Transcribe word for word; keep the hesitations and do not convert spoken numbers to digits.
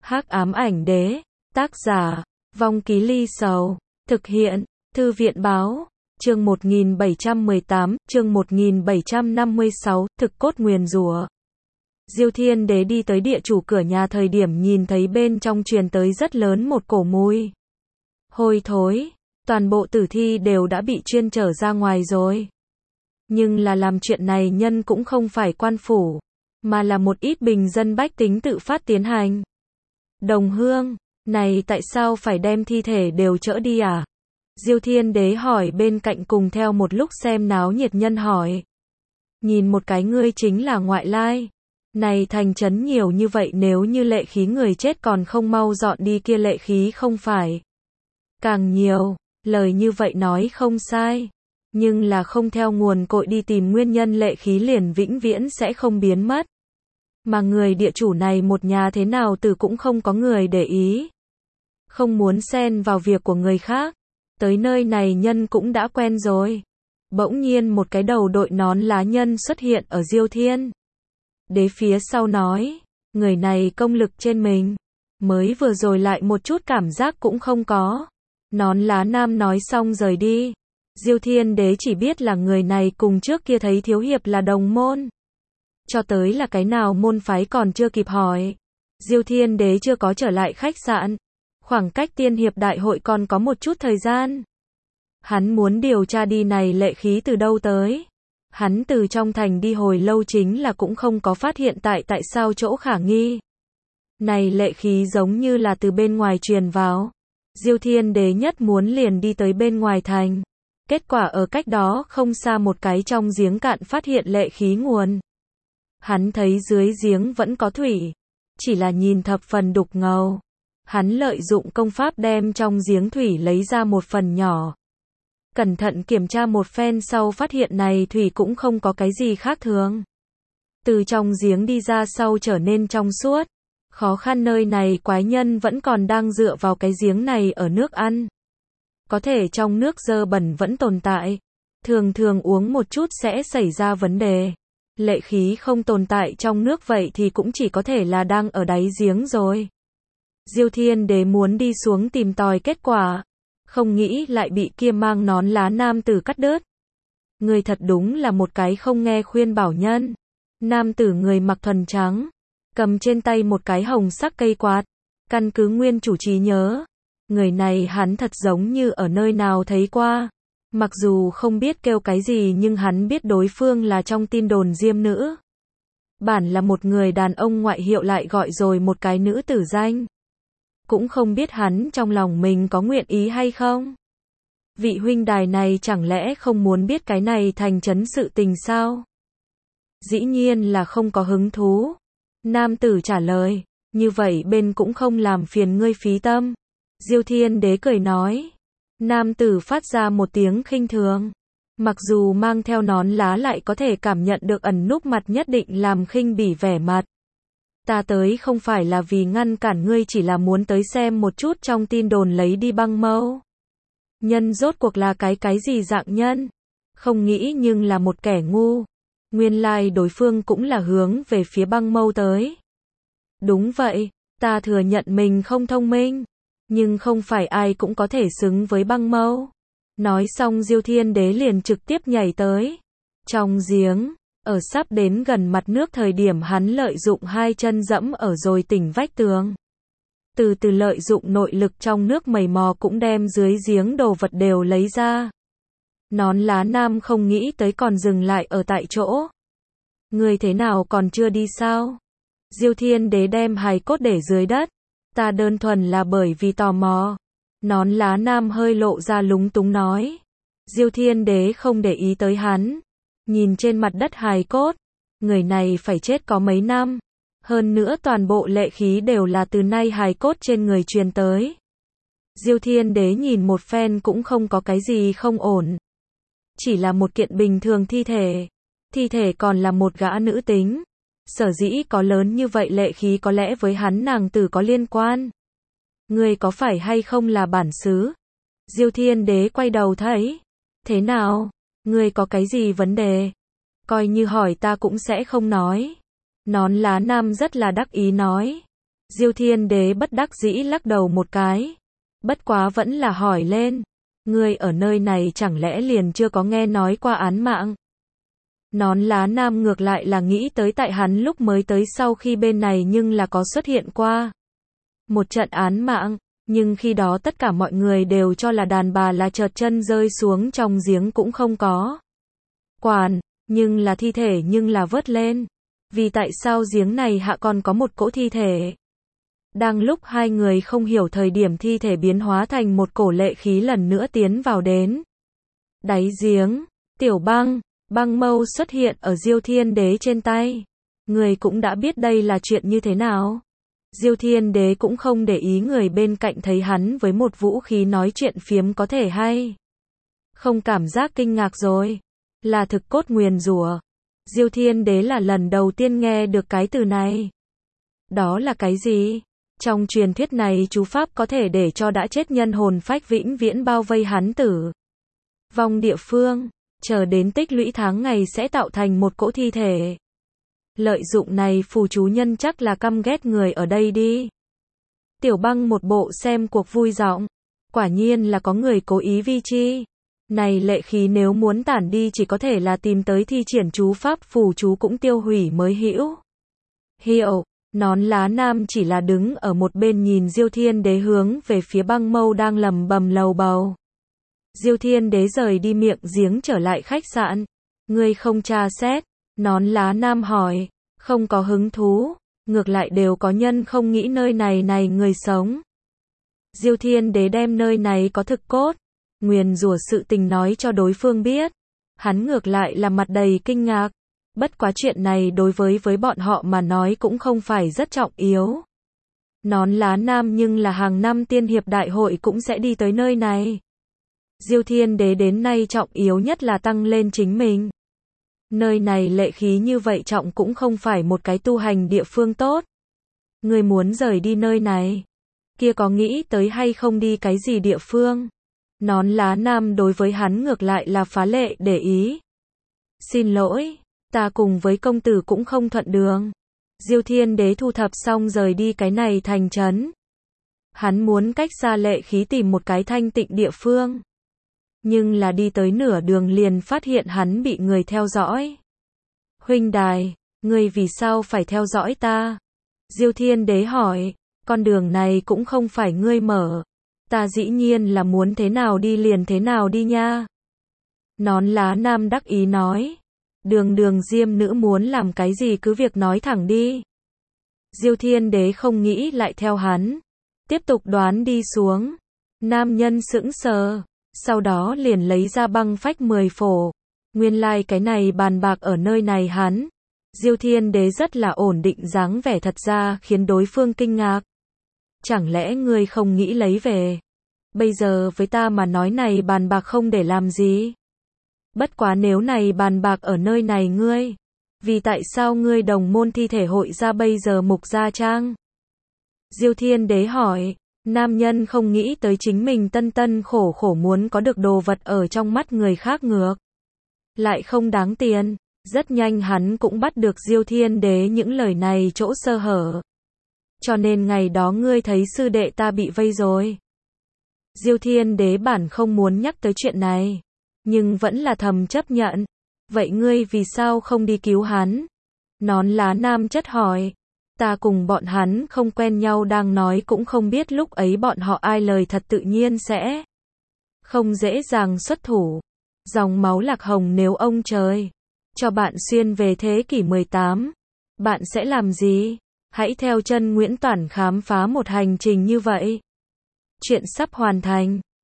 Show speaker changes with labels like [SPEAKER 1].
[SPEAKER 1] Hắc ám ảnh đế, tác giả, Vong Ký Ly Sầu, thực hiện, Thư viện báo, chương một nghìn bảy trăm mười tám, chương một nghìn bảy trăm năm mươi sáu, thực cốt nguyền rủa. Diêu Thiên Đế đi tới địa chủ cửa nhà thời điểm nhìn thấy bên trong truyền tới rất lớn một cổ mùi hôi thối, toàn bộ tử thi đều đã bị chuyên chở ra ngoài rồi. Nhưng là làm chuyện này nhân cũng không phải quan phủ, mà là một ít bình dân bách tính tự phát tiến hành. Đồng hương, này tại sao phải đem thi thể đều chở đi à? Diêu Thiên Đế hỏi bên cạnh cùng theo một lúc xem náo nhiệt nhân hỏi. Nhìn một cái ngươi chính là ngoại lai. Này thành trấn nhiều như vậy nếu như lệ khí người chết còn không mau dọn đi kia lệ khí không phải càng nhiều, lời như vậy nói không sai. Nhưng là không theo nguồn cội đi tìm nguyên nhân lệ khí liền vĩnh viễn sẽ không biến mất. Mà người địa chủ này một nhà thế nào từ cũng không có người để ý. Không muốn xen vào việc của người khác. Tới nơi này nhân cũng đã quen rồi. Bỗng nhiên một cái đầu đội nón lá nhân xuất hiện ở Diêu Thiên Đế phía sau nói. Người này công lực trên mình. Mới vừa rồi lại một chút cảm giác cũng không có. Nón lá nam nói xong rời đi. Diêu Thiên Đế chỉ biết là người này cùng trước kia thấy thiếu hiệp là đồng môn. Cho tới là cái nào môn phái còn chưa kịp hỏi. Diêu Thiên Đế chưa có trở lại khách sạn. Khoảng cách tiên hiệp đại hội còn có một chút thời gian. Hắn muốn điều tra đi này lệ khí từ đâu tới. Hắn từ trong thành đi hồi lâu chính là cũng không có phát hiện tại tại sao chỗ khả nghi. Này lệ khí giống như là từ bên ngoài truyền vào. Diêu Thiên Đế nhất muốn liền đi tới bên ngoài thành. Kết quả ở cách đó không xa một cái trong giếng cạn phát hiện lệ khí nguồn. Hắn thấy dưới giếng vẫn có thủy. Chỉ là nhìn thập phần đục ngầu. Hắn lợi dụng công pháp đem trong giếng thủy lấy ra một phần nhỏ. Cẩn thận kiểm tra một phen sau phát hiện này thủy cũng không có cái gì khác thường. Từ trong giếng đi ra sau trở nên trong suốt. Khó khăn nơi này quái nhân vẫn còn đang dựa vào cái giếng này ở nước ăn. Có thể trong nước dơ bẩn vẫn tồn tại. Thường thường uống một chút sẽ xảy ra vấn đề. Lệ khí không tồn tại trong nước vậy thì cũng chỉ có thể là đang ở đáy giếng rồi. Diêu Thiên Đế muốn đi xuống tìm tòi kết quả. Không nghĩ lại bị kia mang nón lá nam tử cắt đứt. Người thật đúng là một cái không nghe khuyên bảo nhân. Nam tử người mặc thuần trắng. Cầm trên tay một cái hồng sắc cây quạt. Căn cứ nguyên chủ trí nhớ. Người này hắn thật giống như ở nơi nào thấy qua. Mặc dù không biết kêu cái gì nhưng hắn biết đối phương là trong tin đồn diêm nữ. Bản là một người đàn ông ngoại hiệu lại gọi rồi một cái nữ tử danh. Cũng không biết hắn trong lòng mình có nguyện ý hay không. Vị huynh đài này chẳng lẽ không muốn biết cái này thành trấn sự tình sao? Dĩ nhiên là không có hứng thú. Nam tử trả lời, như vậy bên cũng không làm phiền ngươi phí tâm. Diêu Thiên Đế cười nói. Nam tử phát ra một tiếng khinh thường. Mặc dù mang theo nón lá lại có thể cảm nhận được ẩn núp mặt nhất định làm khinh bỉ vẻ mặt. Ta tới không phải là vì ngăn cản ngươi chỉ là muốn tới xem một chút trong tin đồn lấy đi băng mâu. Nhân rốt cuộc là cái cái gì dạng nhân? Không nghĩ nhưng là một kẻ ngu. Nguyên lai đối phương cũng là hướng về phía băng mâu tới. Đúng vậy, ta thừa nhận mình không thông minh. Nhưng không phải ai cũng có thể xứng với băng mâu. Nói xong Diêu Thiên Đế liền trực tiếp nhảy tới. Trong giếng, ở sắp đến gần mặt nước thời điểm hắn lợi dụng hai chân dẫm ở rồi tỉnh vách tường. Từ từ lợi dụng nội lực trong nước mầy mò cũng đem dưới giếng đồ vật đều lấy ra. Nón lá nam không nghĩ tới còn dừng lại ở tại chỗ. Người thế nào còn chưa đi sao? Diêu Thiên Đế đem hài cốt để dưới đất. Ta đơn thuần là bởi vì tò mò. Nón lá nam hơi lộ ra lúng túng nói. Diêu Thiên Đế không để ý tới hắn. Nhìn trên mặt đất hài cốt. Người này phải chết có mấy năm. Hơn nữa toàn bộ lệ khí đều là từ nay hài cốt trên người truyền tới. Diêu Thiên Đế nhìn một phen cũng không có cái gì không ổn. Chỉ là một kiện bình thường thi thể. Thi thể còn là một gã nữ tính. Sở dĩ có lớn như vậy lệ khí có lẽ với hắn nàng tử có liên quan. Người có phải hay không là bản xứ? Diêu Thiên Đế quay đầu thấy. Thế nào? Người có cái gì vấn đề? Coi như hỏi ta cũng sẽ không nói. Nón lá nam rất là đắc ý nói. Diêu Thiên Đế bất đắc dĩ lắc đầu một cái. Bất quá vẫn là hỏi lên. Ngươi ở nơi này chẳng lẽ liền chưa có nghe nói qua án mạng? Nón lá nam ngược lại là nghĩ tới tại hắn lúc mới tới sau khi bên này nhưng là có xuất hiện qua một trận án mạng, nhưng khi đó tất cả mọi người đều cho là đàn bà là trượt chân rơi xuống trong giếng cũng không có quản, nhưng là thi thể nhưng là vớt lên. Vì tại sao giếng này hạ còn có một cỗ thi thể? Đang lúc hai người không hiểu thời điểm thi thể biến hóa thành một cổ lệ khí lần nữa tiến vào đến đáy giếng, Tiểu Băng, băng mâu xuất hiện ở Diêu Thiên Đế trên tay. Người cũng đã biết đây là chuyện như thế nào. Diêu Thiên Đế cũng không để ý người bên cạnh thấy hắn với một vũ khí nói chuyện phiếm có thể hay không cảm giác kinh ngạc rồi. Là thực cốt nguyền rủa. Diêu Thiên Đế là lần đầu tiên nghe được cái từ này. Đó là cái gì? Trong truyền thuyết này chú pháp có thể để cho đã chết nhân hồn phách vĩnh viễn bao vây hắn tử vong địa phương, chờ đến tích lũy tháng ngày sẽ tạo thành một cỗ thi thể. Lợi dụng này phù chú nhân chắc là căm ghét người ở đây đi. Tiểu Băng một bộ xem cuộc vui giọng. Quả nhiên là có người cố ý vi chi. Này lệ khí nếu muốn tản đi chỉ có thể là tìm tới thi triển chú pháp phù chú cũng tiêu hủy mới hữu hiệu. Nón lá nam chỉ là đứng ở một bên nhìn Diêu Thiên Đế hướng về phía băng mâu đang lầm bầm lầu bầu. Diêu Thiên Đế rời đi miệng giếng trở lại khách sạn. Ngươi không tra xét? Nón lá nam hỏi. Không có hứng thú. Ngược lại đều có nhân không nghĩ nơi này này người sống. Diêu Thiên Đế đem nơi này có thực cốt nguyền rủa sự tình nói cho đối phương biết. Hắn ngược lại là mặt đầy kinh ngạc. Bất quá chuyện này đối với với bọn họ mà nói cũng không phải rất trọng yếu. Nón lá nam nhưng là hàng năm tiên hiệp đại hội cũng sẽ đi tới nơi này. Diêu Thiên Đế đến nay trọng yếu nhất là tăng lên chính mình. Nơi này lệ khí như vậy trọng cũng không phải một cái tu hành địa phương tốt. Người muốn rời đi nơi này. Kia có nghĩ tới hay không đi cái gì địa phương? Nón lá nam đối với hắn ngược lại là phá lệ để ý. Xin lỗi, ta cùng với công tử cũng không thuận đường. Diêu Thiên Đế thu thập xong rời đi cái này thành trấn. Hắn muốn cách xa lệ khí tìm một cái thanh tịnh địa phương. Nhưng là đi tới nửa đường liền phát hiện hắn bị người theo dõi. Huynh đài, ngươi vì sao phải theo dõi ta? Diêu Thiên Đế hỏi, con đường này cũng không phải ngươi mở. Ta dĩ nhiên là muốn thế nào đi liền thế nào đi nha. Nón lá nam đắc ý nói. Đường đường diêm nữ muốn làm cái gì cứ việc nói thẳng đi. Diêu Thiên Đế không nghĩ lại theo hắn. Tiếp tục đoán đi xuống. Nam nhân sững sờ. Sau đó liền lấy ra băng phách mười phổ. Nguyên lai like cái này bàn bạc ở nơi này hắn. Diêu Thiên Đế rất là ổn định dáng vẻ thật ra khiến đối phương kinh ngạc. Chẳng lẽ ngươi không nghĩ lấy về? Bây giờ với ta mà nói này bàn bạc không để làm gì? Bất quá nếu này bàn bạc ở nơi này ngươi. Vì tại sao ngươi đồng môn thi thể hội ra bây giờ mục gia trang? Diêu Thiên Đế hỏi. Nam nhân không nghĩ tới chính mình tân tân khổ khổ muốn có được đồ vật ở trong mắt người khác ngược lại không đáng tiền. Rất nhanh hắn cũng bắt được Diêu Thiên Đế những lời này chỗ sơ hở. Cho nên ngày đó ngươi thấy sư đệ ta bị vây rồi. Diêu Thiên Đế bản không muốn nhắc tới chuyện này, nhưng vẫn là thầm chấp nhận. Vậy ngươi vì sao không đi cứu hắn? Nón lá nam chất hỏi. Ta cùng bọn hắn không quen nhau đang nói cũng không biết lúc ấy bọn họ ai lời thật tự nhiên sẽ không dễ dàng xuất thủ. Dòng máu lạc hồng nếu ông trời cho bạn xuyên về thế kỷ mười tám, bạn sẽ làm gì? Hãy theo chân Nguyễn Toản khám phá một hành trình như vậy. Chuyện sắp hoàn thành.